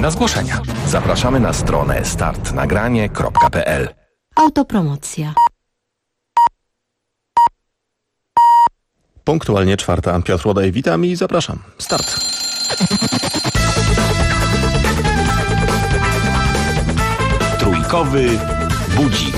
na zgłoszenia. Zapraszamy na stronę startnagranie.pl. Autopromocja. Punktualnie 4. Piotr Łodaj, witam i zapraszam. Start. Trójkowy budzik.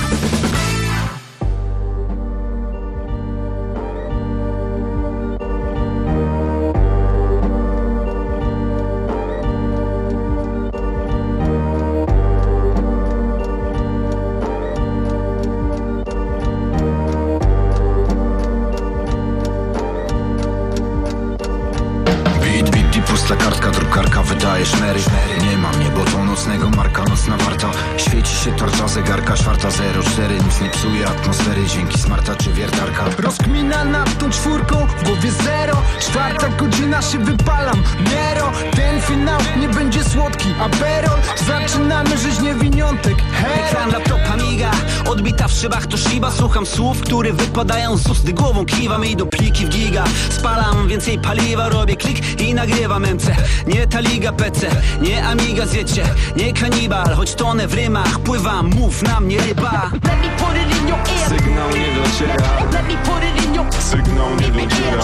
Pusta kartka, drukarka wydaje szmery. Nie ma mnie, bo to nocnego marka, nocna warta. Świeci się tarcza zegarka, 4:04. Nic nie psuje atmosfery, dzięki smarta czy wiertarka. Rozkmina nad tą czwórką, w głowie zero. 4 godzina się wypalam, Nero. Ten finał nie będzie słodki, a Perol. Zaczynamy żyć niewiniątek, Ekran laptopa miga, odbita w szybach to Shiba. Słucham słów, które wypadają z ust, głową kiwam i do pliki w giga. Spalam więcej paliwa, robię klik i nagrywam MC. Nie ta liga PC, nie Amiga zjecie, nie kanibal. Choć tonę w rymach, pływam, mów na mnie ryba. sygnał nie dociera. Sygnał nie dociera.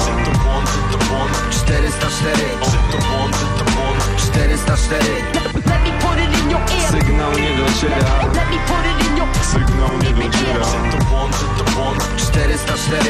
404 404 Sygnał nie dociera. Sygnał nie dociera. 404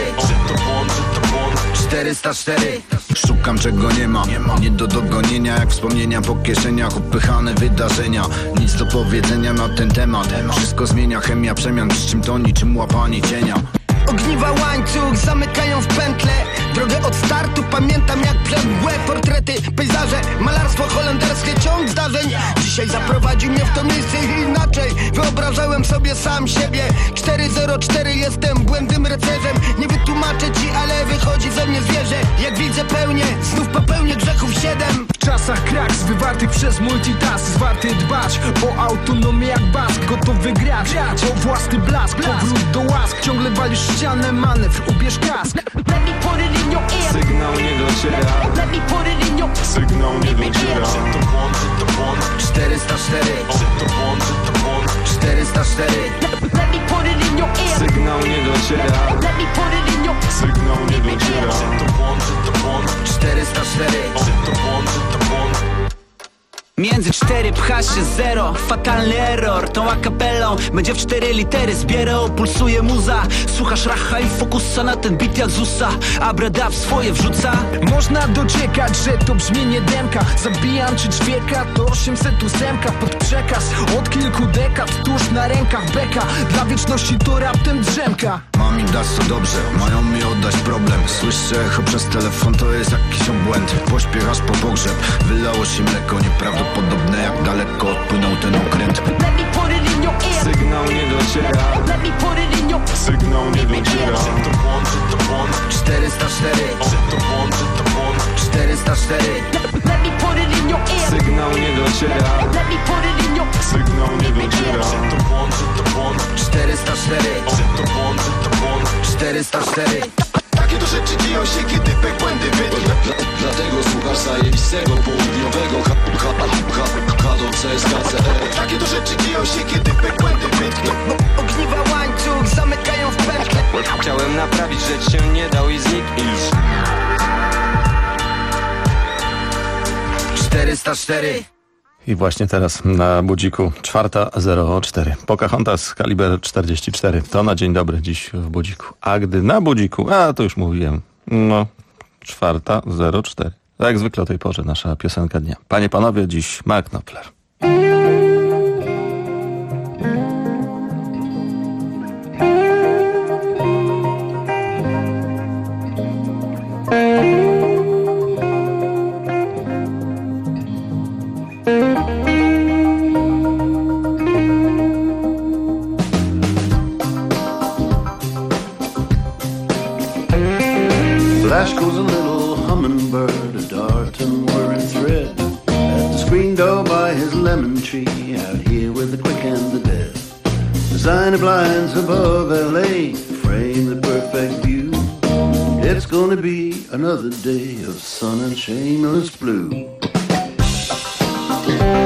404 Szukam czego nie ma, nie do dogonienia. Jak wspomnienia po kieszeniach, upychane wydarzenia. Nic do powiedzenia na ten temat. Wszystko zmienia, chemia przemian, przy czym to niczym łapanie cienia. Ogniwa łańcuch zamykają w pętle. Drogę od startu pamiętam jak przed mgłę. Portrety, pejzaże, malarstwo holenderskie, ciąg zdarzeń. Dzisiaj zaprowadził mnie w to miejsce inaczej. Wyobrażałem sobie sam siebie. 404 jestem błędnym rycerzem. Nie wytłumaczę ci, ale wychodzi ze mnie zwierzę. Jak widzę pełnię, znów popełnię grzechów 7. W czasach kraks wywartych przez multitask. Zwarty dbać o autonomię jak bask. Gotowy grać o własny blask. Powrót do łask, ciągle walisz ścianę, manewr, ubierz kask. Sygnał nie dociera. Sygnał nie dociera. 404 404 Sygnał nie dociera. Sygnał nie dociera. 404 Między 4 pcha się 0, fatalny error. Tą akapelą będzie w 4 litery zbierał. Pulsuje muza, słuchasz racha i fokusa na ten beat jak Zusa. Abrada w swoje wrzuca. Można dociekać, że to brzmienie demka. Zabijam czy ćwieka, to 808 pod przekaz. Od kilku dekad, tuż na rękach beka. Dla wieczności to raptem drzemka. Mam im dać co dobrze, mają mi oddać problem. Słyszę echo przez telefon, to jest jakiś obłęd. Pośpiech aż po pogrzeb, wylało się mleko. Nieprawdopodobne jak daleko odpłynął ten okręt. Sygnał nie dociera. Sygnał nie dociera. 404 404 Sygnał nie dociera. Sygnał nie dociera. 404 404 Takie to rzeczy dzieją się, kiedy błędy wytnie. Dlatego słuchasz zajebistego południowego Hado CSKCE. Takie to rzeczy dzieją się, kiedy błędy wytnie. Ogniwa łańcuch zamykają w pętle. Chciałem naprawić, rzecz się nie dał i znikniesz. 404 I właśnie teraz na budziku 4:04. Pocahontas kaliber 44. To na dzień dobry dziś w budziku. A gdy na budziku, to już mówiłem, 4:04. Jak zwykle o tej porze nasza piosenka dnia. Panie, panowie, dziś Mark Knopfler. Flash goes a little hummingbird, a dart and whirring thread. At the screen door by his lemon tree, out here with the quick and the dead. Designer blinds above LA, frame the perfect view. It's gonna be another day of sun and shameless blue.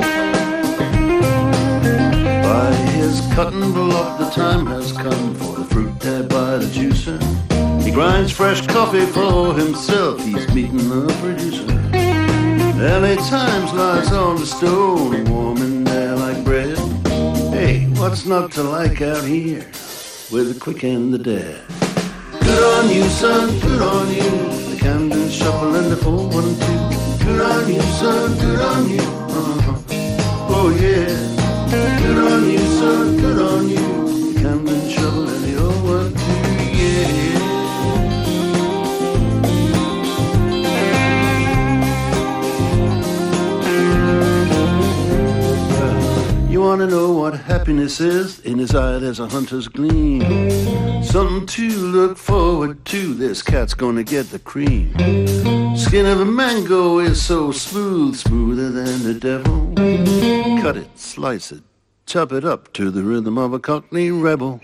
cut and block, the time has come for the fruit there by the juicer. He grinds fresh coffee for himself, he's meeting the producer. LA Times lies on the stone, warm in there like bread. Hey, what's not to like out here with the quick and the dead? Good on you, son, good on you. The Camden Shuffle and the 412. Good on you, son, good on you. Oh yeah. Good on you, son, good on you. The Camden Shuffle and the 012, yeah. You wanna know what happiness is? In his eye there's a hunter's gleam. Something to look forward to. This cat's gonna get the cream. Skin of a mango is so smooth, smoother than the devil. Cut it, slice it, chop it up to the rhythm of a Cockney rebel.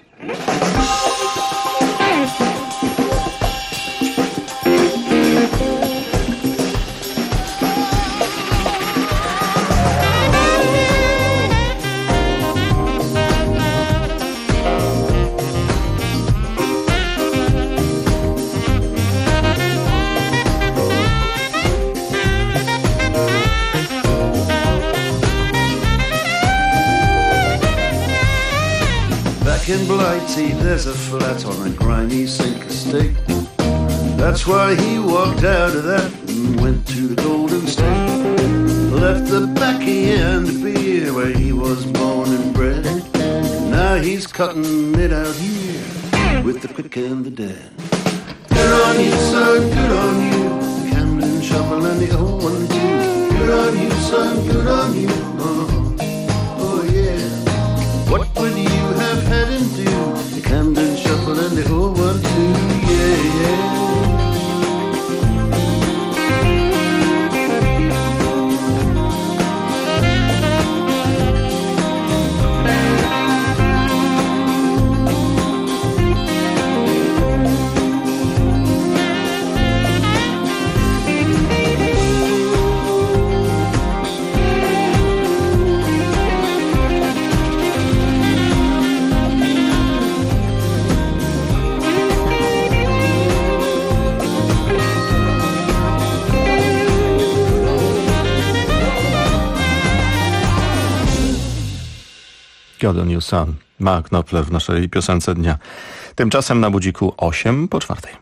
In Blighty, there's a flat on a grimy sink estate. That's why he walked out of that and went to the Golden State. Left the baccy and the beer where he was born and bred. Now he's cutting it out here with the quick and the dead. Good on you, son, good on you. The Camden Shuffle and the 012. Good on you, son, good on you. Oh yeah. What would you have had him do? The Camden Shuffle and the 012, yeah, yeah. God on you, son. Mark Knopfler w naszej piosence dnia. Tymczasem na budziku 3:08.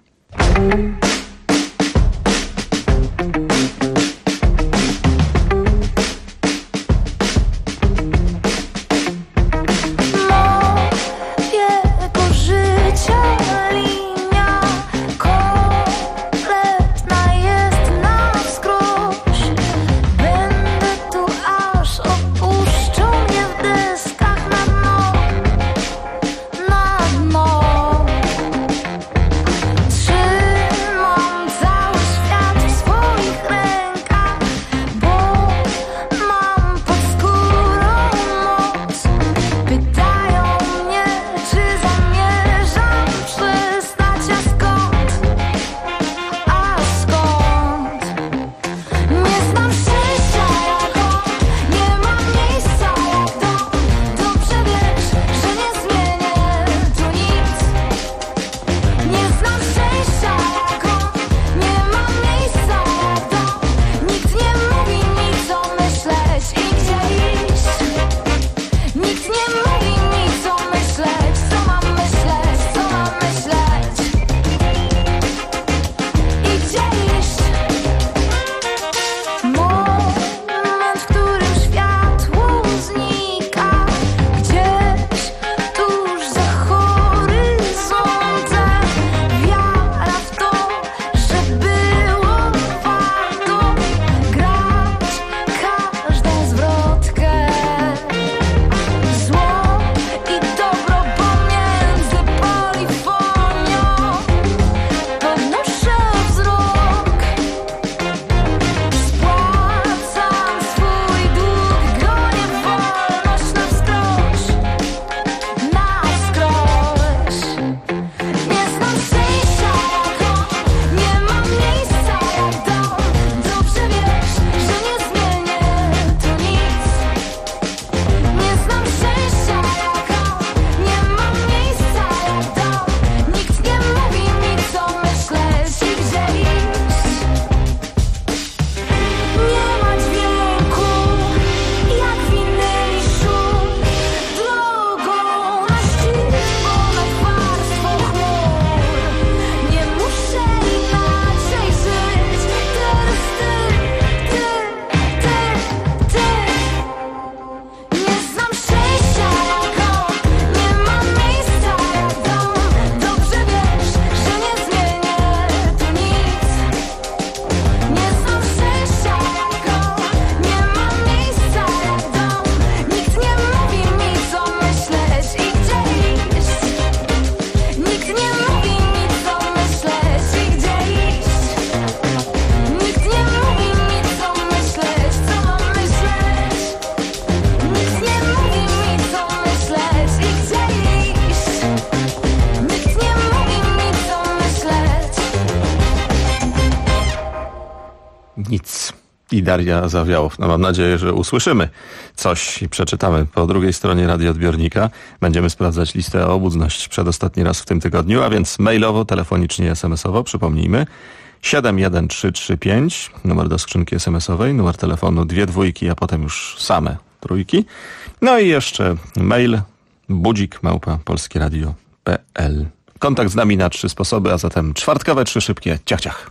Trzymaj i Daria Zawiałow. No mam nadzieję, że usłyszymy coś i przeczytamy po drugiej stronie radioodbiornika. Będziemy sprawdzać listę obudność przedostatni raz w tym tygodniu, a więc mailowo, telefonicznie, SMS-owo, przypomnijmy. 71335, numer do skrzynki SMS-owej, numer telefonu 2 dwójki, a potem już same trójki. No i jeszcze mail budzik@polskieradio.pl. Kontakt z nami na 3 sposoby, a zatem czwartkowe 3 szybkie ciach ciach.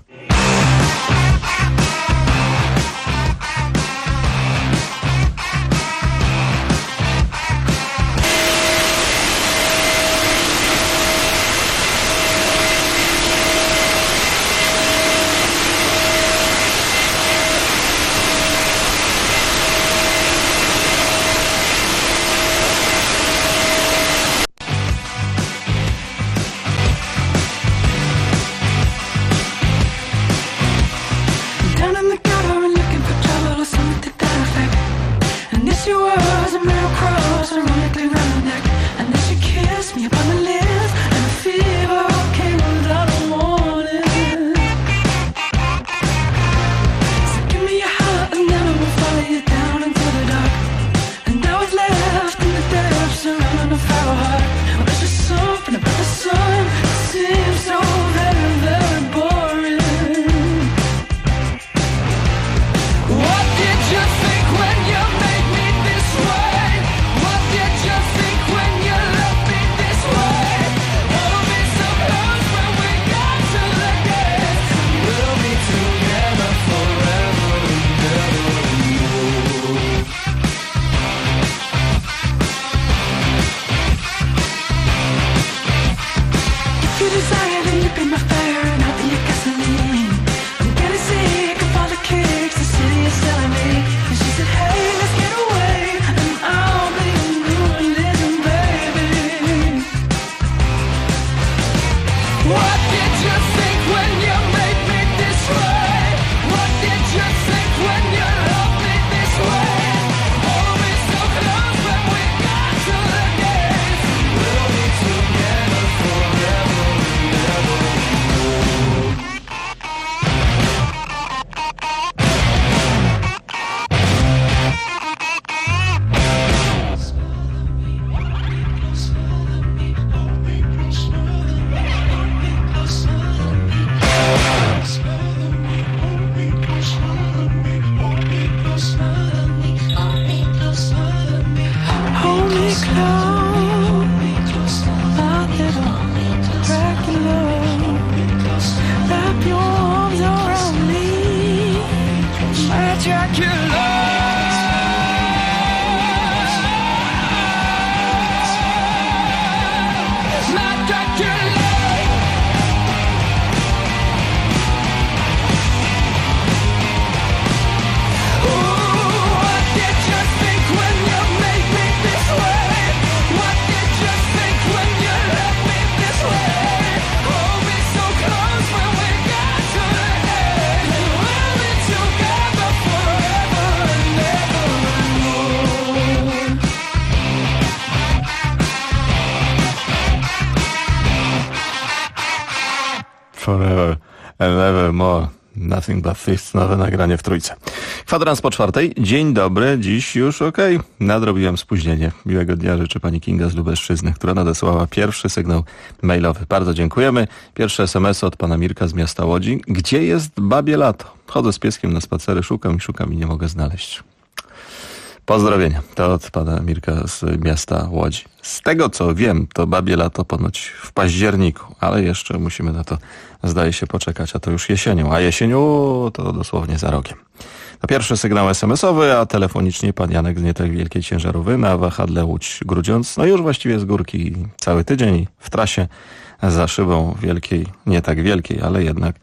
Forever and Evermore. Nothing but Thieves. Nowe nagranie w trójce. Kwadrans po 4. Dzień dobry. Dziś już okej. Nadrobiłem spóźnienie. Miłego dnia życzy pani Kinga z Lubelszczyzny, która nadesłała pierwszy sygnał mailowy. Bardzo dziękujemy. Pierwsze SMS od pana Mirka z miasta Łodzi. Gdzie jest babie lato? Chodzę z pieskiem na spacery, szukam i nie mogę znaleźć. Pozdrowienia. To od pana Mirka z miasta Łodzi. Z tego co wiem, to babie lato ponoć w październiku, ale jeszcze musimy na to, zdaje się, poczekać, a to już jesienią. A jesienią to dosłownie za rogiem. To pierwszy sygnał SMS-owy, a telefonicznie pan Janek z nie tak wielkiej ciężarówki na wahadle Łódź-Grudziądz. No już właściwie z górki cały tydzień w trasie za szybą wielkiej, nie tak wielkiej, ale jednak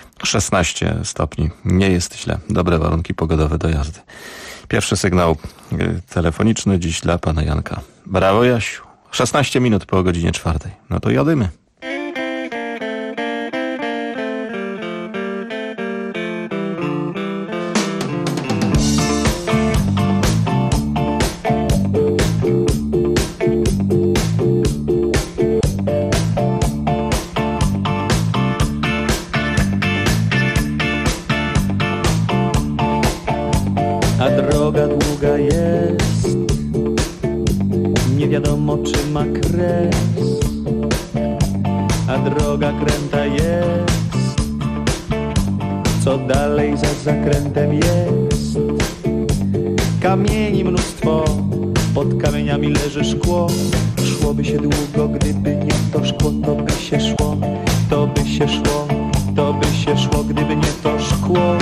16 stopni. Nie jest źle. Dobre warunki pogodowe do jazdy. Pierwszy sygnał telefoniczny dziś dla pana Janka. Brawo, Jasiu. 16 minut po godzinie 4. No to jadymy. kręta jest, nie wiadomo czy ma kres, a droga kręta jest, co dalej za zakrętem jest. Kamieni mnóstwo, pod kamieniami leży szkło. Szłoby się długo, gdyby nie to szkło, to by się szło, to by się szło, to by się szło, gdyby nie to szkło.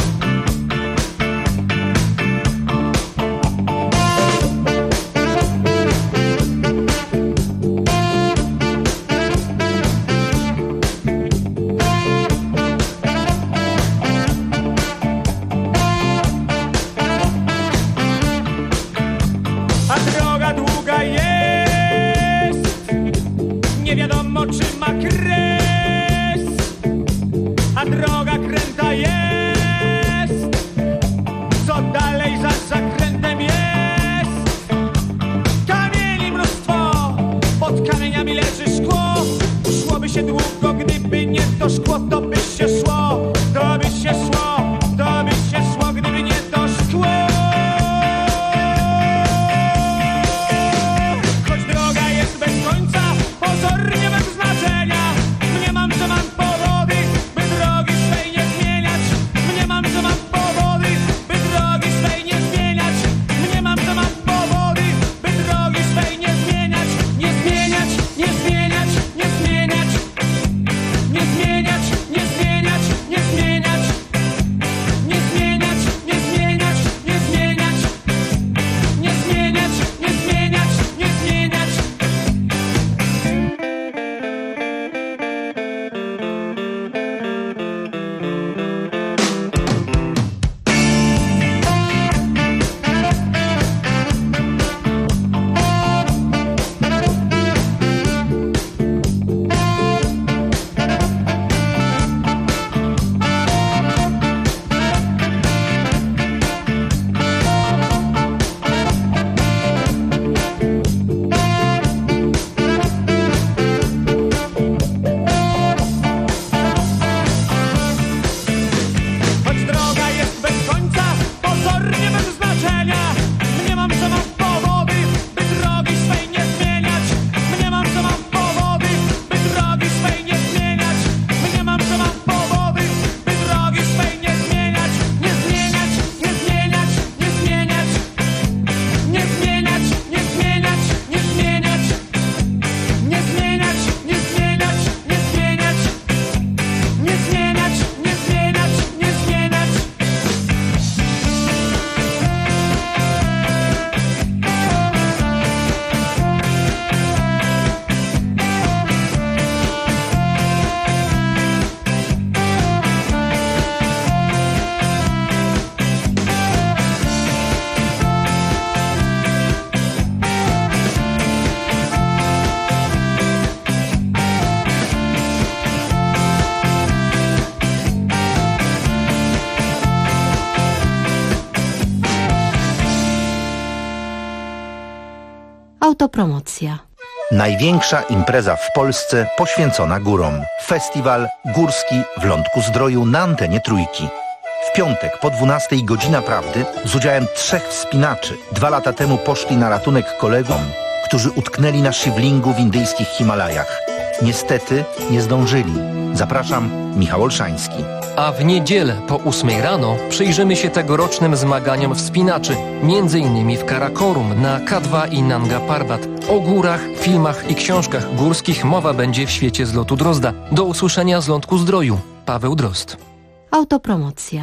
Autopromocja. Największa impreza w Polsce poświęcona górom. Festiwal Górski w Lądku-Zdroju na antenie Trójki. W piątek po 12:00 Godzina Prawdy z udziałem 3 wspinaczy. 2 lata temu poszli na ratunek kolegom, którzy utknęli na szywlingu w indyjskich Himalajach. Niestety nie zdążyli. Zapraszam, Michał Olszański. A w niedzielę po 8:00 rano przyjrzymy się tegorocznym zmaganiom wspinaczy, m.in. w Karakorum, na K2 i Nanga Parbat. O górach, filmach i książkach górskich mowa będzie w świecie zlotu Drozda. Do usłyszenia z Lądku-Zdroju. Paweł Drozd. Autopromocja.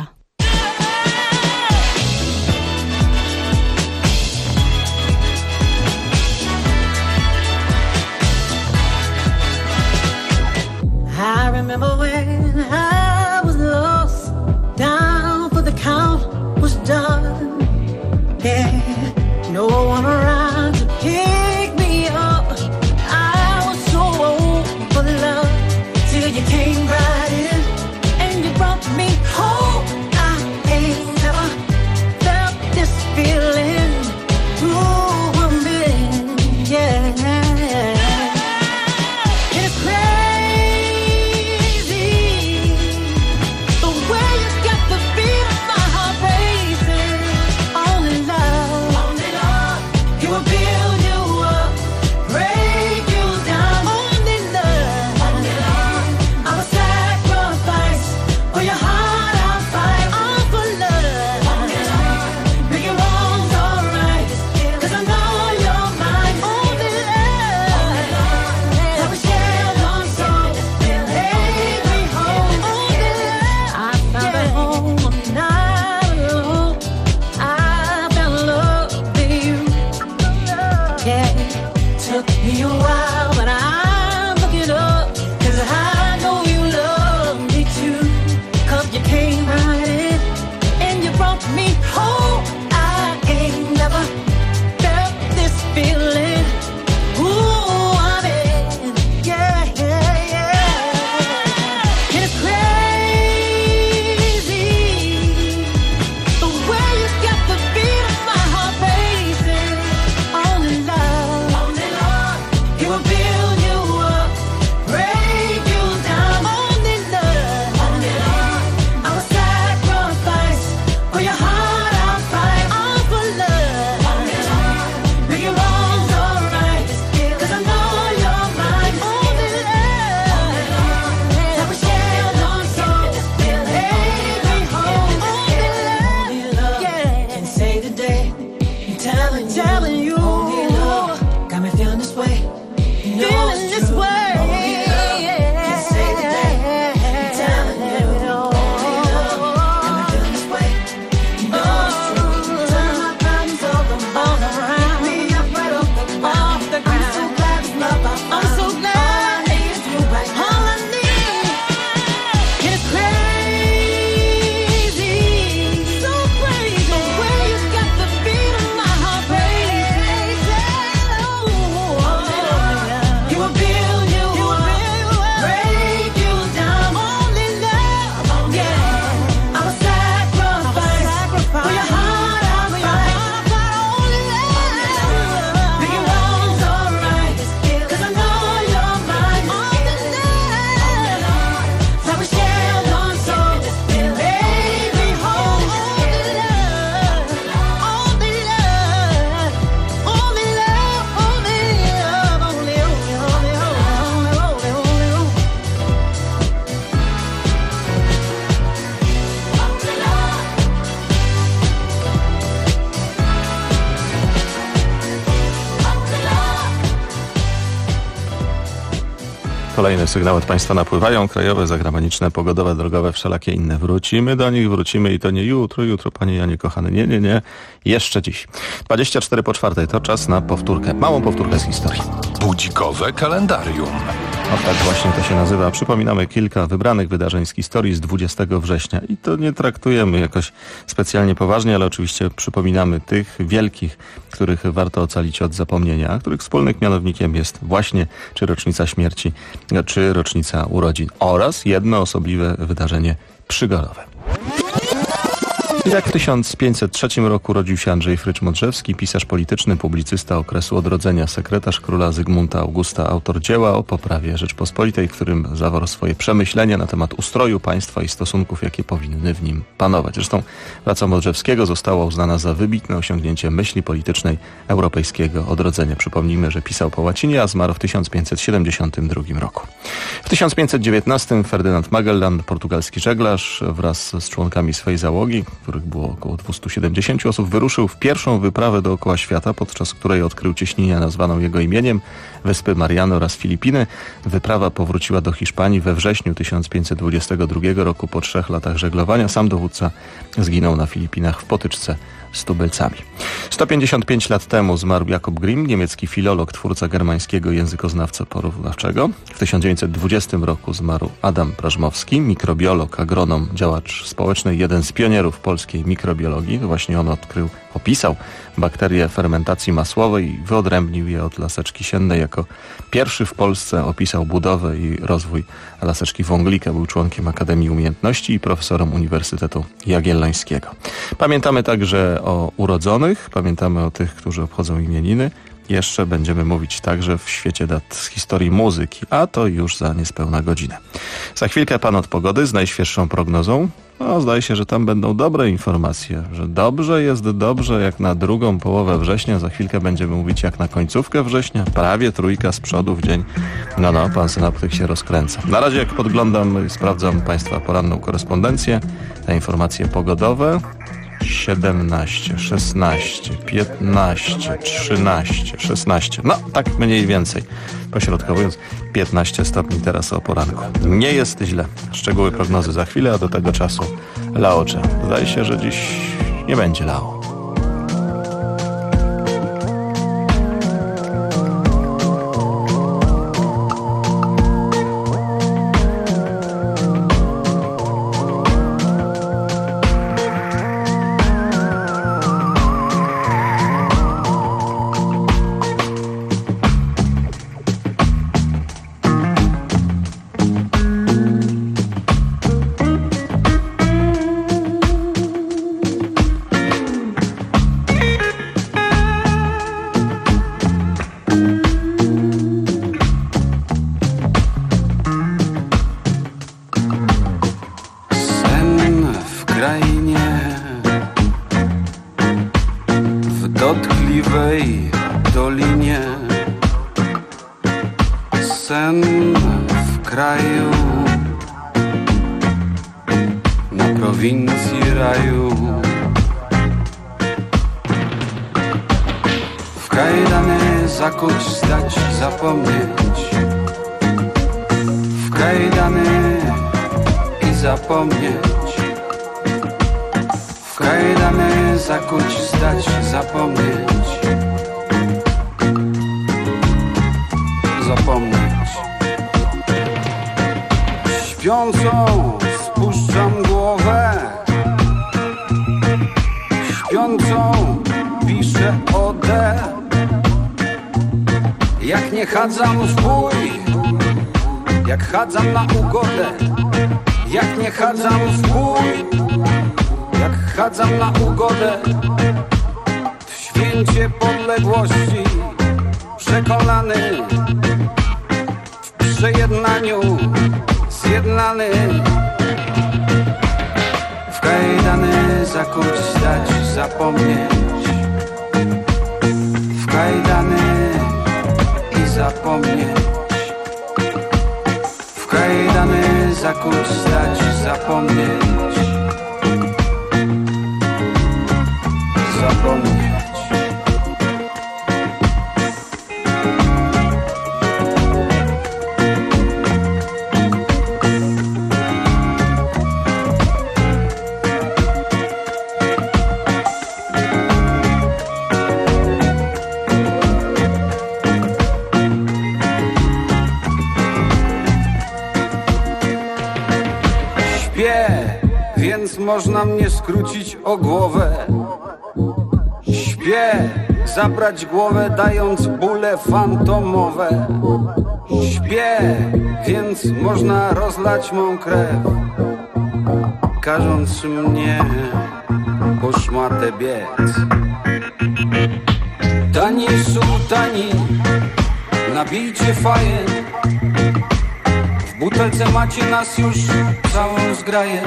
I remember when I was lost, down for the count was done. Yeah, no one around to pick me up. I was so old for love till you came right in and you brought me home. Kolejne sygnały od Państwa napływają. Krajowe, zagraniczne, pogodowe, drogowe, wszelakie inne. Wrócimy do nich, wrócimy i to nie jutro, Panie Janie kochany. Nie. Jeszcze dziś. 3:24 to czas na powtórkę. Małą powtórkę z historii. Budzikowe kalendarium. O tak właśnie to się nazywa. Przypominamy kilka wybranych wydarzeń z historii z 20 września. I to nie traktujemy jakoś specjalnie poważnie, ale oczywiście przypominamy tych wielkich, których warto ocalić od zapomnienia, a których wspólnym mianownikiem jest właśnie czy rocznica śmierci, czy rocznica urodzin oraz jedno osobliwe wydarzenie przygorowe. I tak w 1503 roku urodził się Andrzej Frycz-Modrzewski, pisarz polityczny, publicysta okresu odrodzenia, sekretarz króla Zygmunta Augusta, autor dzieła o poprawie Rzeczpospolitej, w którym zawarł swoje przemyślenia na temat ustroju państwa i stosunków, jakie powinny w nim panować. Zresztą praca Modrzewskiego została uznana za wybitne osiągnięcie myśli politycznej europejskiego odrodzenia. Przypomnijmy, że pisał po łacinie, a zmarł w 1572 roku. W 1519 Ferdynand Magellan, portugalski żeglarz, wraz z członkami swej załogi, których było około 270 osób, wyruszył w pierwszą wyprawę dookoła świata, podczas której odkrył cieśninę nazwaną jego imieniem, Wyspy Mariany oraz Filipiny. Wyprawa powróciła do Hiszpanii we wrześniu 1522 roku po 3 latach żeglowania. Sam dowódca zginął na Filipinach w potyczce z tubylcami. 155 lat temu zmarł Jakob Grimm, niemiecki filolog, twórca germańskiego językoznawca porównawczego. W 1920 roku zmarł Adam Prażmowski, mikrobiolog, agronom, działacz społeczny, jeden z pionierów polskiej mikrobiologii. Właśnie on opisał bakterie fermentacji masłowej i wyodrębnił je od laseczki siennej. Jako pierwszy w Polsce opisał budowę i rozwój laseczki wąglika. Był członkiem Akademii Umiejętności i profesorem Uniwersytetu Jagiellońskiego. Pamiętamy także o urodzonych, pamiętamy o tych, którzy obchodzą imieniny. Jeszcze będziemy mówić także w świecie dat z historii muzyki, a to już za niespełna godzinę. Za chwilkę pan od pogody z najświeższą prognozą. Zdaje się, że tam będą dobre informacje, że dobrze jest dobrze jak na drugą połowę września. Za chwilkę będziemy mówić jak na końcówkę września. Prawie trójka z przodu w dzień. Pan synoptyk się rozkręca. Na razie jak podglądam i sprawdzam Państwa poranną korespondencję, te informacje pogodowe. 17, 16, 15, 13, 16. Tak mniej więcej. Pośrodkowując 15 stopni teraz o poranku. Nie jest źle. Szczegóły prognozy za chwilę, a do tego czasu laocze. Zdaje się, że dziś nie będzie lało. Dolinie sen w kraju, na prowincji raju. W kajdany zakuć, zdać, zapomnieć. W kajdany i zapomnieć. W kajdany zakuć, zdać, zapomnieć. Śpiącą spuszczam głowę, śpiącą piszę odę. Jak nie chadzam w bój, jak chadzam na ugodę. Jak nie chadzam w bój, jak chadzam na ugodę. W święcie podległości przekonany, w przejednaniu zjednany. W kajdany zakuć, zdać, zapomnieć. W kajdany i zapomnieć. W kajdany zakuć, zdać, zapomnieć. Zapomnieć. można mnie skrócić o głowę. Śpię, zabrać głowę, dając bóle fantomowe. Śpię, więc można rozlać mą krew, każąc mnie po szmatę biec. Tani sułtani, nabijcie faję. W butelce macie nas już całą zgraję.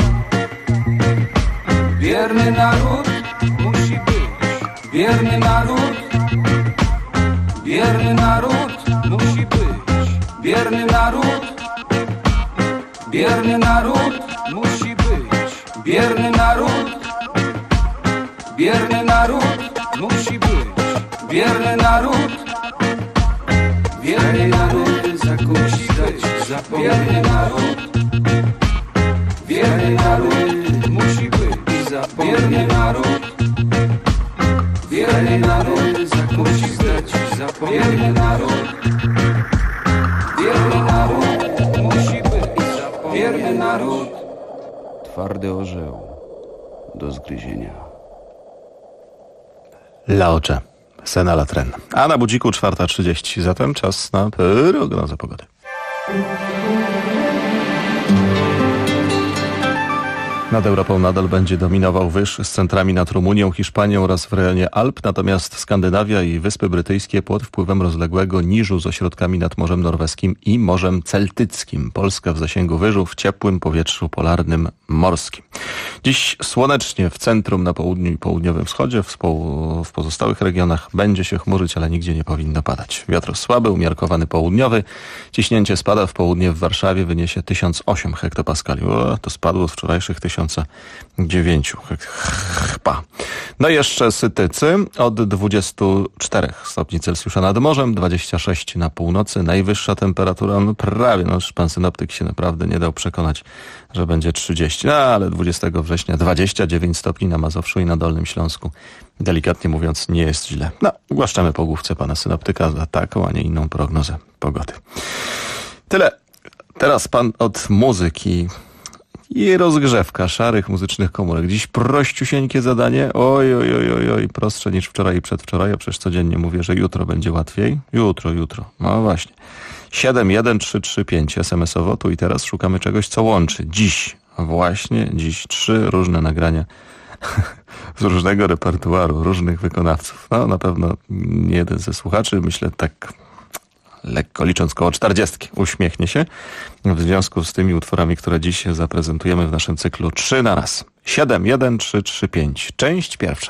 Bierny naród musi być. Bierny naród. Bierny naród musi być. Bierny naród. Bierny naród musi być. Bierny naród. Bierny naród musi być. Bierny naród. Bierny naród zakuć, zapomnieć. Bierny naród. Bierny naród musi być. Bierny naród. Bierny naród zakuć, zapomnieć. Bierny naród. Bierny naród musi być. Bierny naród. Twardy orzeł do zgryzienia. Laocze, Sena Latren. A na budziku 4:30. Zatem czas na prognozę pogody. Nad Europą nadal będzie dominował wyż z centrami nad Rumunią, Hiszpanią oraz w rejonie Alp, natomiast Skandynawia i Wyspy Brytyjskie pod wpływem rozległego niżu z ośrodkami nad Morzem Norweskim i Morzem Celtyckim. Polska w zasięgu wyżu w ciepłym powietrzu polarnym morskim. Dziś słonecznie w centrum, na południu i południowym wschodzie, w pozostałych regionach będzie się chmurzyć, ale nigdzie nie powinno padać. Wiatr słaby, umiarkowany południowy. Ciśnięcie spada w południe w Warszawie wyniesie 1008 hektopaskali. To spadło z wczorajszych 1009. No i jeszcze Sytycy od 24 stopni Celsjusza nad morzem, 26 na północy. Najwyższa temperatura, no prawie, pan synoptyk się naprawdę nie dał przekonać, że będzie 30. Ale 20 września 29 stopni na Mazowszu i na Dolnym Śląsku. Delikatnie mówiąc, nie jest źle. Głaszczamy po główce pana synoptyka za taką, a nie inną prognozę pogody. Tyle. Teraz pan od muzyki i rozgrzewka szarych muzycznych komórek. Dziś prościusieńkie zadanie. Oj, prostsze niż wczoraj i przedwczoraj. Ja przecież codziennie mówię, że jutro będzie łatwiej. Jutro. No właśnie. 71335 SMS-owo. Tu i teraz szukamy czegoś, co łączy. Dziś 3 różne nagrania z różnego repertuaru, różnych wykonawców. Na pewno nie jeden ze słuchaczy, myślę tak lekko licząc koło 40, uśmiechnie się w związku z tymi utworami, które dziś zaprezentujemy w naszym cyklu 3 na raz. 71335. Część pierwsza.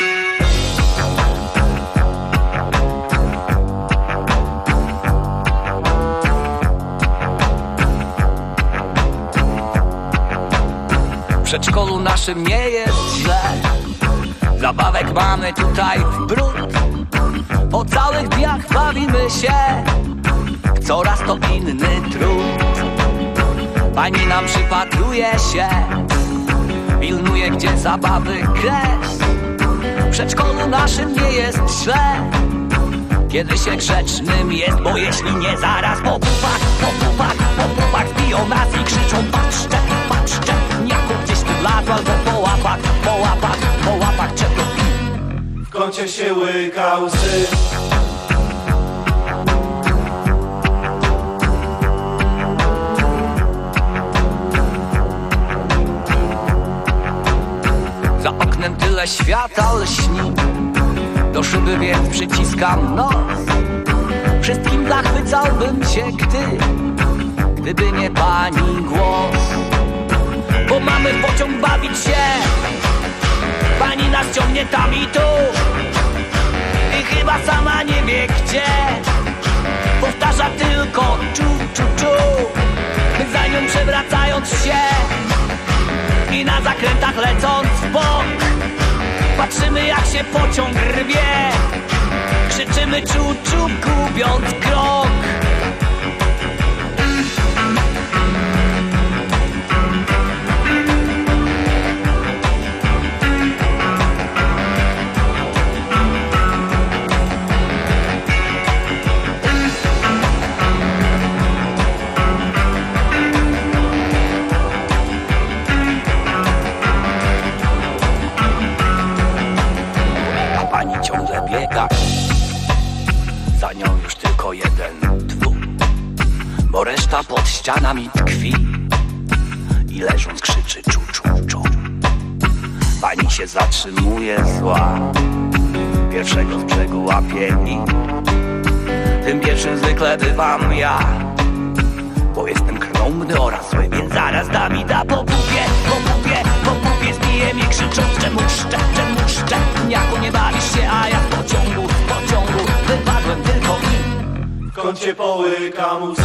W przedszkolu naszym nie jest źle. Zabawek mamy tutaj w brud. Po całych dniach bawimy się, coraz to inny trud. Pani nam przypatruje się, pilnuje, gdzie zabawy kres. W przedszkolu naszym nie jest źle, kiedy się grzecznym jest, bo jeśli nie, zaraz po pupach biją nas i krzyczą: patrzcie, niako gdzieś tu wlazł, albo po łapach czepią. W kącie się łyka łzy. Za oknem tyle świata lśni, do szyby więc przyciskam nos. Wszystkim zachwycałbym się, gdyby nie pani głos. Bo mamy pociąg bawić się, pani nas ciągnie tam i tu i chyba sama nie wie gdzie. Powtarza tylko czu, my za nią przewracając się i na zakrętach lecąc w bok patrzymy, jak się pociąg rwie. Krzyczymy czu, gubiąc krok. za nią już tylko jeden twór, bo reszta pod ścianami tkwi i leżąc krzyczy czu, czu, czu. Pani się zatrzymuje zła, pierwszego z brzegu łapie i tym pierwszym zwykle bywam ja, bo jestem krnąbny oraz zły, więc zaraz da mi da po pupie, po pupie, po pupie zbije mnie krzycząc, że muszczę, jako nie bawisz się, a ja w pociągu wypadłem tylko i w kącie połykam łzy.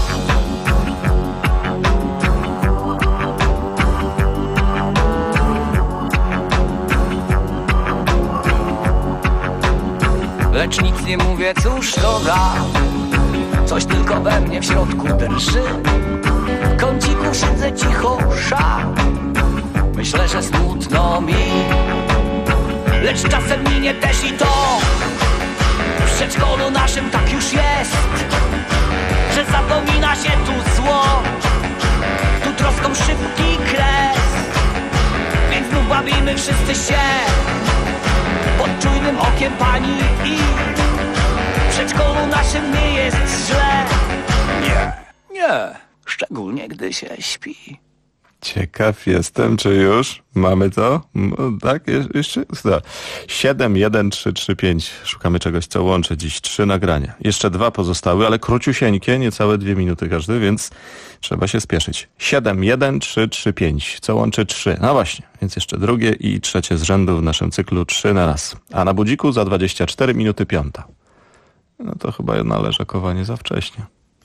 Lecz nic nie mówię, cóż to za coś tylko we mnie w środku drży. W kąciku siedzę cicho, myślę, że smutno mi, lecz czasem minie też i to. W przedszkolu naszym tak już jest, że zapomina się tu zło, tu troską szybki kres, więc znów bawimy wszyscy się pod czujnym okiem pani i w przedszkolu naszym nie jest źle. Nie, szczególnie gdy się śpi. Ciekaw jestem, czy już mamy to? Tak, jeszcze? 7, 1, 3, 3, 5. Szukamy czegoś, co łączy dziś 3 nagrania. Jeszcze 2 pozostały, ale króciusieńkie, niecałe 2 minuty każdy, więc trzeba się spieszyć. 7, 1, 3, 3, 5. Co łączy 3? No właśnie, więc jeszcze drugie i trzecie z rzędu w naszym cyklu 3 na raz. A na budziku za 24 minuty 5. No to chyba należakowanie za wcześnie.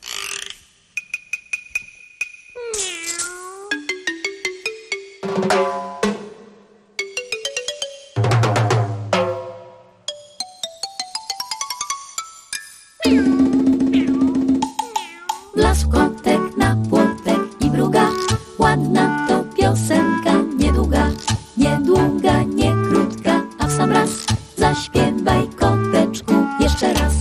Blask kotek na płotek i mruga, ładna to piosenka, niedługa, niedługa, nie krótka, a w sam raz zaśpiewaj koteczku jeszcze raz.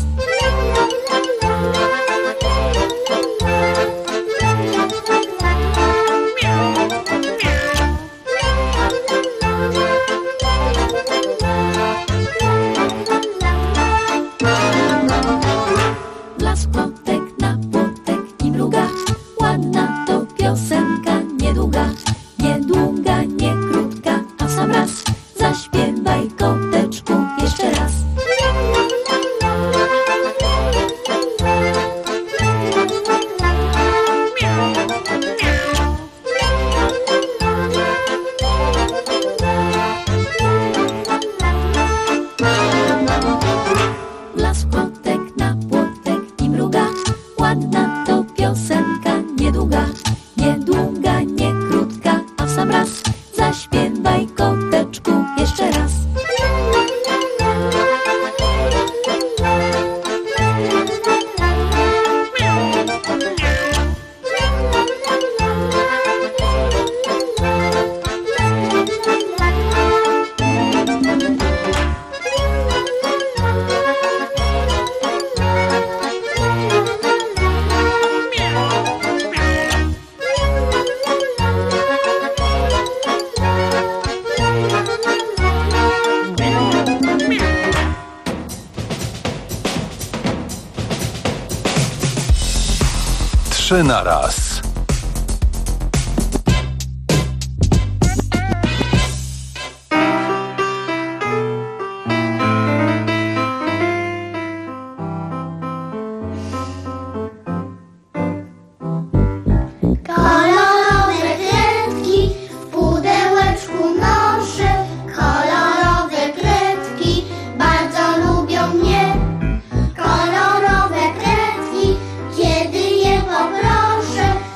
Trzy na raz. Kiedy je poproszę,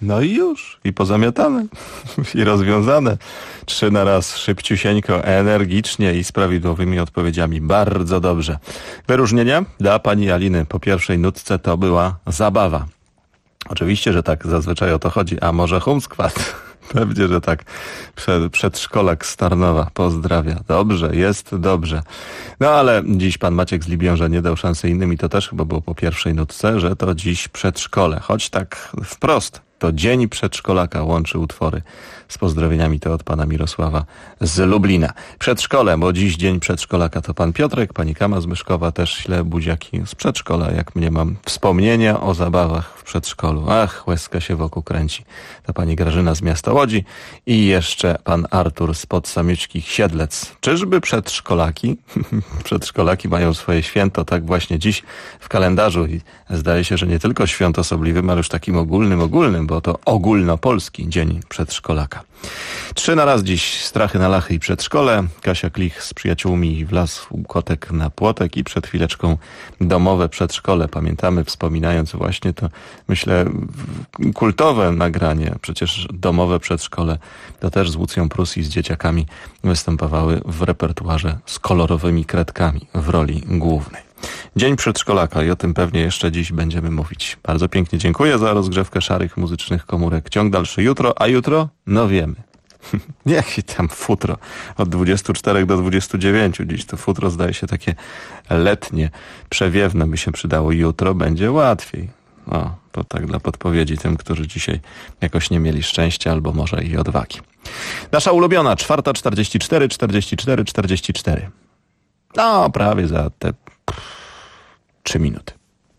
No i już. I pozamiatane. I rozwiązane. 3 na raz, szybciusieńko, energicznie i z prawidłowymi odpowiedziami. Bardzo dobrze. Wyróżnienia dla pani Aliny po pierwszej nutce to była zabawa. Oczywiście, że tak, zazwyczaj o to chodzi. A może humskwas? Pewnie, że tak. Przedszkolak z Tarnowa pozdrawia. Dobrze, jest dobrze. No ale dziś pan Maciek z Libiąża nie dał szansy innym i to też chyba było po pierwszej nutce, że to dziś przedszkole. Choć tak wprost, to Dzień Przedszkolaka łączy utwory. Z pozdrowieniami to od pana Mirosława z Lublina. Przedszkole, bo dziś Dzień Przedszkolaka to pan Piotrek, pani Kama z Myszkowa, też śle buziaki z przedszkola, jak mnie mam wspomnienia o zabawach w przedszkolu. Ach, łezka się wokół kręci. To pani Grażyna z miasta Łodzi i jeszcze pan Artur spod samiuczkich Siedlec. Czyżby przedszkolaki? Przedszkolaki mają swoje święto, tak właśnie dziś w kalendarzu i zdaje się, że nie tylko świąt osobliwym, ale już takim ogólnym, bo to ogólnopolski Dzień Przedszkolaka. 3 na raz dziś strachy na lachy i przedszkole. Kasia Klich z przyjaciółmi w las, kotek na płotek i przed chwileczką domowe przedszkole. Pamiętamy, wspominając właśnie to, myślę, kultowe nagranie. Przecież domowe przedszkole to też z Łucją Prus i z dzieciakami występowały w repertuarze z kolorowymi kredkami w roli głównej. Dzień Przedszkolaka i o tym pewnie jeszcze dziś będziemy mówić. Bardzo pięknie dziękuję za rozgrzewkę szarych muzycznych komórek. Ciąg dalszy jutro, a jutro? No wiemy. Jakie tam futro? Od 24 do 29. Dziś to futro zdaje się takie letnie, przewiewne by się przydało. Jutro będzie łatwiej. O, to tak dla podpowiedzi tym, którzy dzisiaj jakoś nie mieli szczęścia albo może i odwagi. Nasza ulubiona 4:44, 44, 44. No, prawie za te 3 minuty.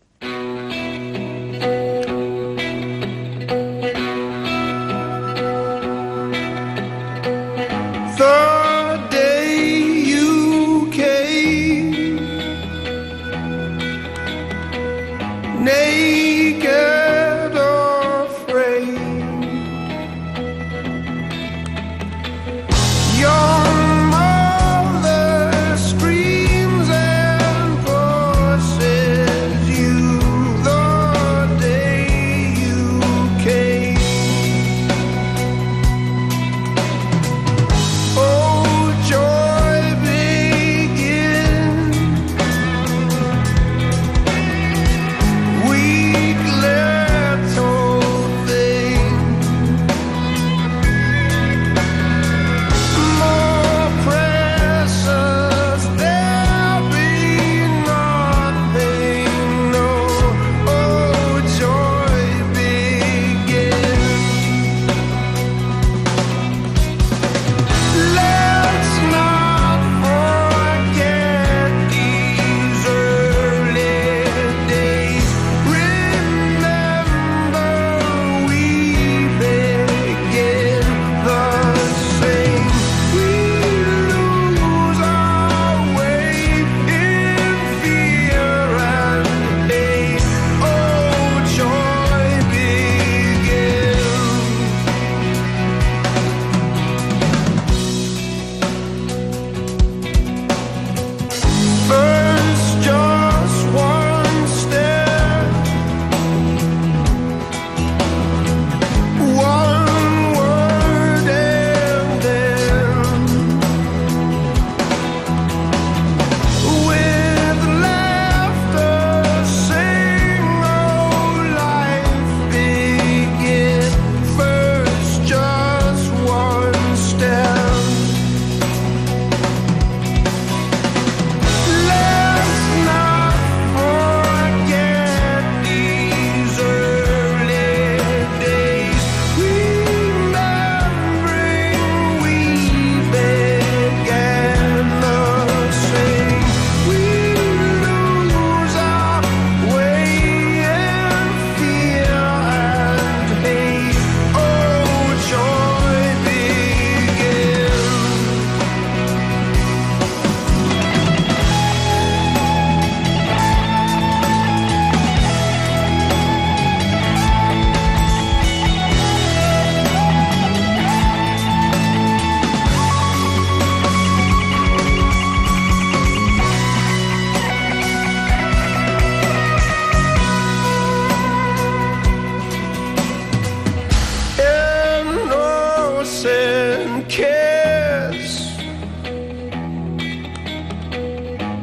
The day you came, naked afraid, your mother screams and voices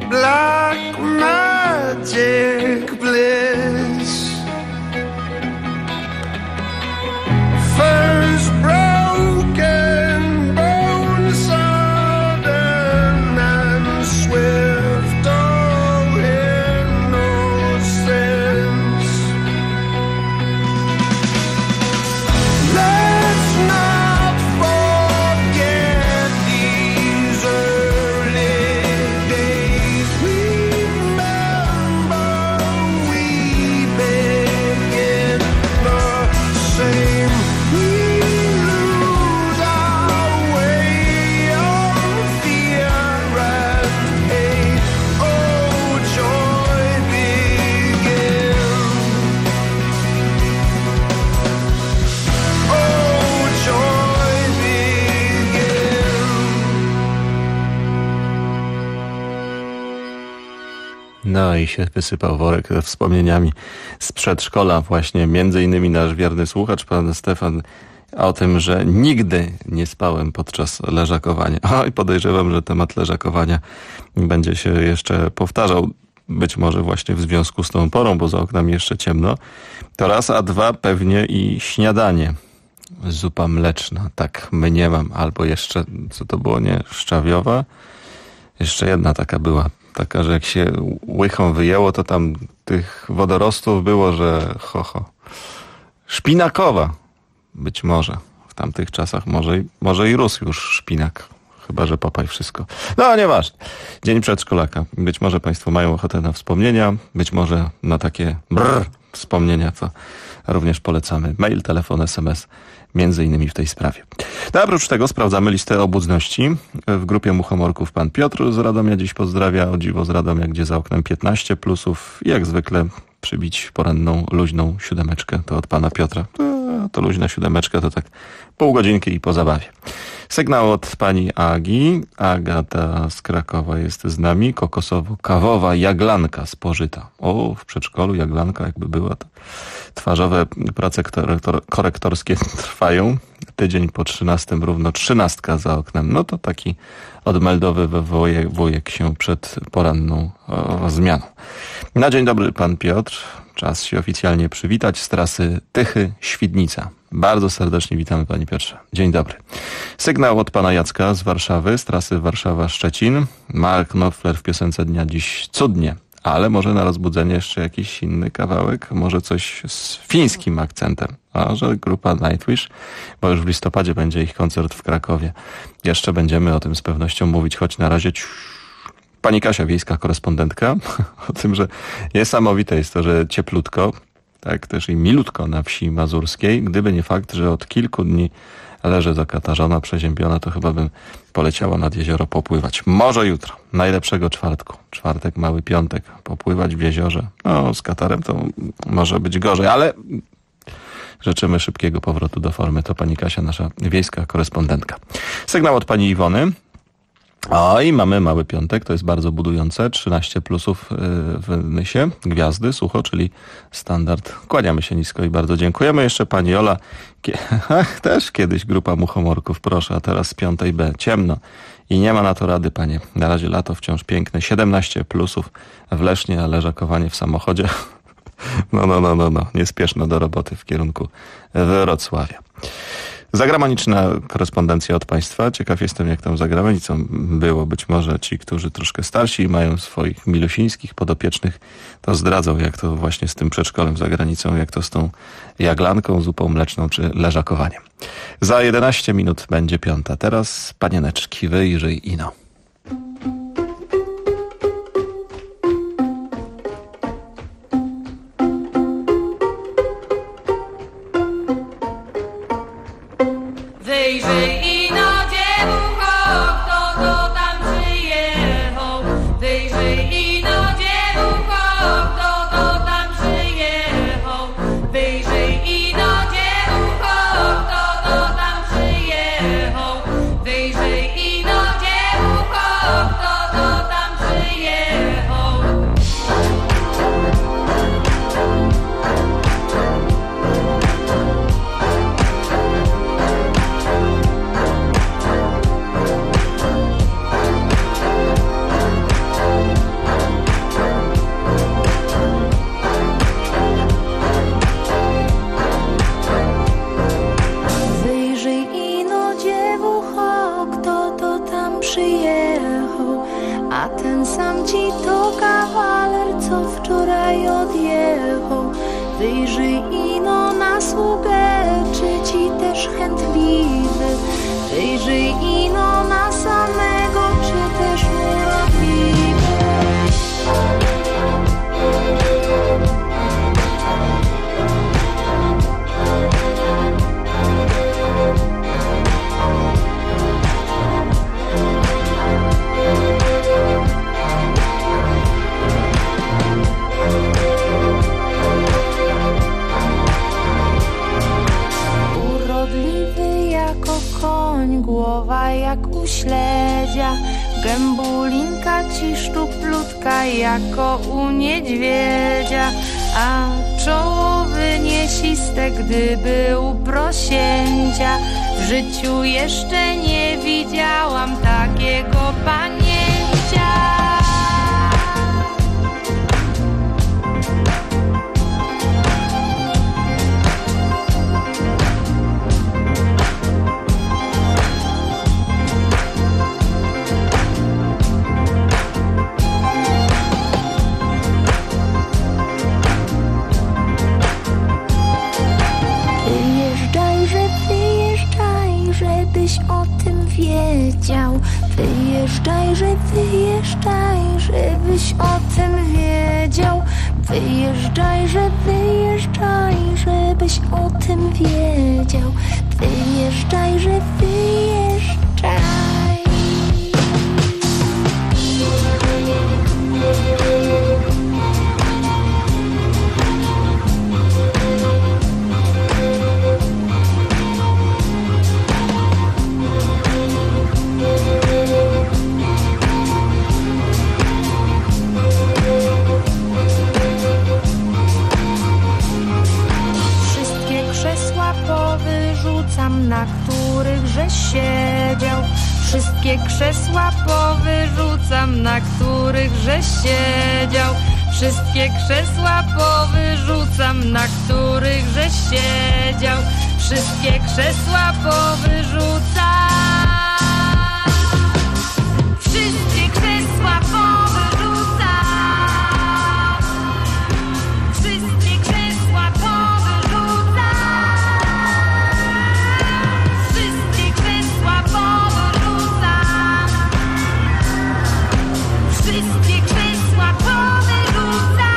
black magic bliss. First broken bone, sudden and swift, all innocence. Let's not forget these early days. Remember, we begin the same. We lose our way of fear and hate. Oh, joy begin. Oh, joy begin. No i się wysypał worek ze wspomnieniami z przedszkola właśnie, między innymi nasz wierny słuchacz, pan Stefan, o tym, że nigdy nie spałem podczas leżakowania. O, i podejrzewam, że temat leżakowania będzie się jeszcze powtarzał, być może właśnie w związku z tą porą, bo za oknami jeszcze ciemno. To raz, a dwa pewnie i śniadanie. Zupa mleczna, tak mniemam, albo jeszcze, co to było, nie? Szczawiowa? Jeszcze jedna taka była. Taka, że jak się łychą wyjęło, to tam tych wodorostów było, że Szpinakowa. Być może. W tamtych czasach może i rósł już szpinak. Chyba że Popaj wszystko. No, nieważne. Dzień przedszkolaka. Być może państwo mają ochotę na wspomnienia. Być może na takie wspomnienia, co również polecamy. Mail, telefon, SMS. Między innymi w tej sprawie. No, oprócz tego sprawdzamy listę obudności. W grupie Muchomorków pan Piotr z Radomia dziś pozdrawia. O dziwo z Radomia, gdzie za oknem 15 plusów. I jak zwykle przybić poranną, luźną siódemeczkę. To od pana Piotra. To luźna siódemeczka to tak pół godzinki i po zabawie. Sygnał od pani Agi. Agata z Krakowa jest z nami. Kokosowo-kawowa jaglanka spożyta. O, w przedszkolu jaglanka jakby była. To twarzowe prace korektorskie trwają. Tydzień po 13 równo 13 za oknem. No to taki odmeldowy wujek się przed poranną zmianą. Na dzień dobry pan Piotr. Czas się oficjalnie przywitać z trasy Tychy-Świdnica. Bardzo serdecznie witamy panie Piotrze. Dzień dobry. Sygnał od pana Jacka z Warszawy, z trasy Warszawa-Szczecin. Mark Knopfler w piosence dnia dziś cudnie, ale może na rozbudzenie jeszcze jakiś inny kawałek, może coś z fińskim akcentem. A że grupa Nightwish, bo już w listopadzie będzie ich koncert w Krakowie. Jeszcze będziemy o tym z pewnością mówić, choć na razie pani Kasia, wiejska korespondentka, o tym, że niesamowite jest to, że cieplutko, tak też i milutko na wsi mazurskiej. Gdyby nie fakt, że od kilku dni leżę zakatarzona, przeziębiona, to chyba bym poleciała nad jezioro popływać. Może jutro, najlepszego czwartku. Czwartek, mały piątek, popływać w jeziorze. No, z katarem to może być gorzej, ale życzymy szybkiego powrotu do formy. To pani Kasia, nasza wiejska korespondentka. Sygnał od pani Iwony. O, i mamy mały piątek, to jest bardzo budujące. 13 plusów w Nysie, gwiazdy, sucho, czyli standard. Kłaniamy się nisko i bardzo dziękujemy. Jeszcze pani Ola, też kiedyś grupa Muchomorków, proszę, a teraz z 5B, ciemno i nie ma na to rady, panie. Na razie lato wciąż piękne, 17 plusów w Lesznie, a leżakowanie w samochodzie. No, niespieszno do roboty w kierunku Wrocławia. Zagraniczna korespondencja od państwa. Ciekaw jestem, jak tam za granicą było. Być może ci, którzy troszkę starsi i mają swoich milusińskich podopiecznych, to zdradzą, jak to właśnie z tym przedszkolem za granicą, jak to z tą jaglanką, zupą mleczną czy leżakowaniem. Za 11 minut będzie 5. Teraz panieneczki, wyjrzyj ino. Wyjrzyj ino dziewucho, kto to tam przyjechał. Wyjrzyj ino dziewucho, kto to tam przyjechał. Wyjrzyj ino dziewucho, kto to tam przyjechał. Wyjrzyj ino dziewucho, kto A ten sam ci to kawaler, co wczoraj odjechał. Wyjrzyj ino na sługę, czy ci też chętliwy. Wyjrzyj ino na samego, czy też murobliwy. Urodliwy jako koń, głowa jak u śledzia, gębulinka ci sztuplutka jako u niedźwiedzia, a czoło wyniesiste, gdy był prosięcia. W życiu jeszcze nie widziałam takiego panięcia. Żebyś o tym wiedział. Wyjeżdżaj, żebyś o tym wiedział. Wyjeżdżaj, żebyś o tym wiedział. Wyjeżdżaj, wyjeżdżaj. Na których żeś siedział. Wszystkie krzesła powyrzucam, na których żeś siedział. Wszystkie krzesła powyrzucam, na których żeś siedział. Wszystkie krzesła powyrzucam. Wszystkie krzesła powyrzucam. Wszystkie krzesła powyrzucam. Wszystkie krzesła powyrzucam. Wszystkie krzesła powyrzucam.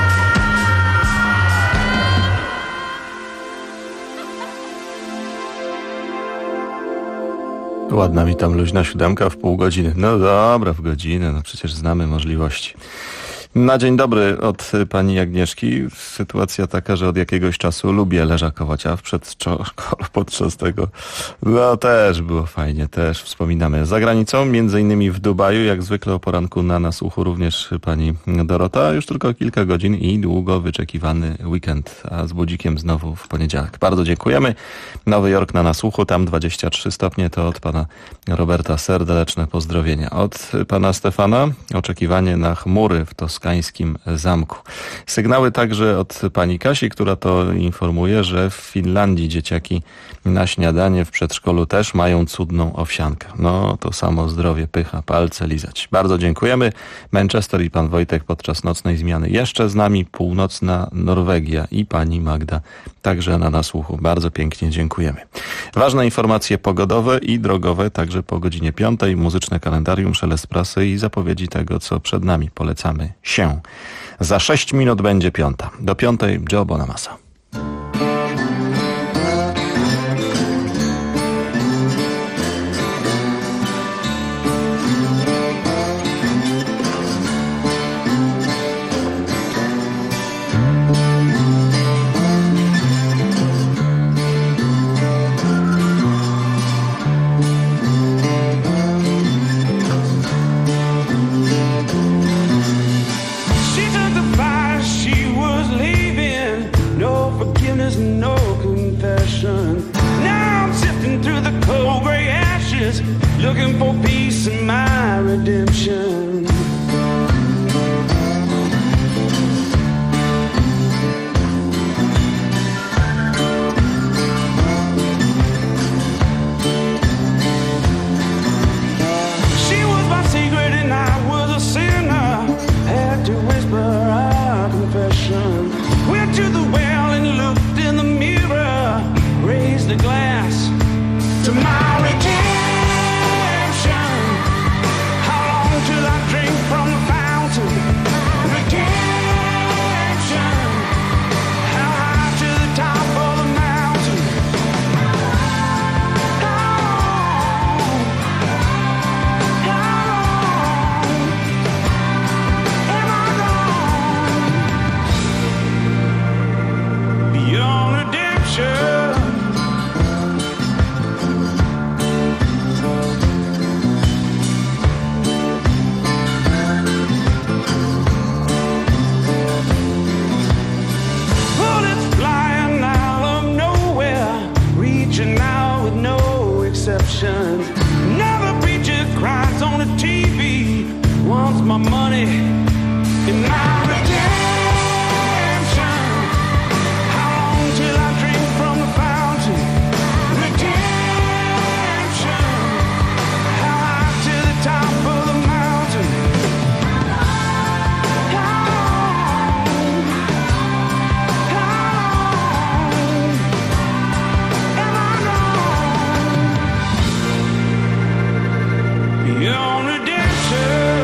Ładna mi tam luźna siódemka w pół godziny. No dobra, w godzinę, no przecież znamy możliwości. Na dzień dobry od pani Agnieszki. Sytuacja taka, że od jakiegoś czasu lubię leżakować, a w przedszkolu podczas tego no też było fajnie, też wspominamy. Za granicą, między innymi w Dubaju, jak zwykle o poranku na nasłuchu również pani Dorota. Już tylko kilka godzin i długo wyczekiwany weekend, a z budzikiem znowu w poniedziałek. Bardzo dziękujemy. Nowy Jork na nasłuchu, tam 23 stopnie, to od pana Roberta serdeczne pozdrowienia. Od pana Stefana oczekiwanie na chmury w Toskańskim zamku. Sygnały także od pani Kasi, która to informuje, że w Finlandii dzieciaki na śniadanie w przedszkolu też mają cudną owsiankę. No to samo zdrowie, pycha, palce lizać. Bardzo dziękujemy. Manchester i pan Wojtek podczas nocnej zmiany jeszcze z nami. Północna Norwegia i pani Magda także na nasłuchu. Bardzo pięknie dziękujemy. Ważne informacje pogodowe i drogowe także po godzinie 5. Muzyczne kalendarium, szelest prasy i zapowiedzi tego, co przed nami. Polecamy się. Za 6 minut będzie 5. Do 5 Joe Bonamassa. She took the bus, she was leaving. No my money and my redemption. How long till I drink from the fountain? Redemption. How high to the top of the mountain? Your redemption.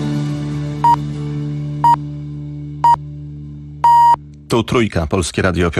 Tu Trójka, Polskie Radio.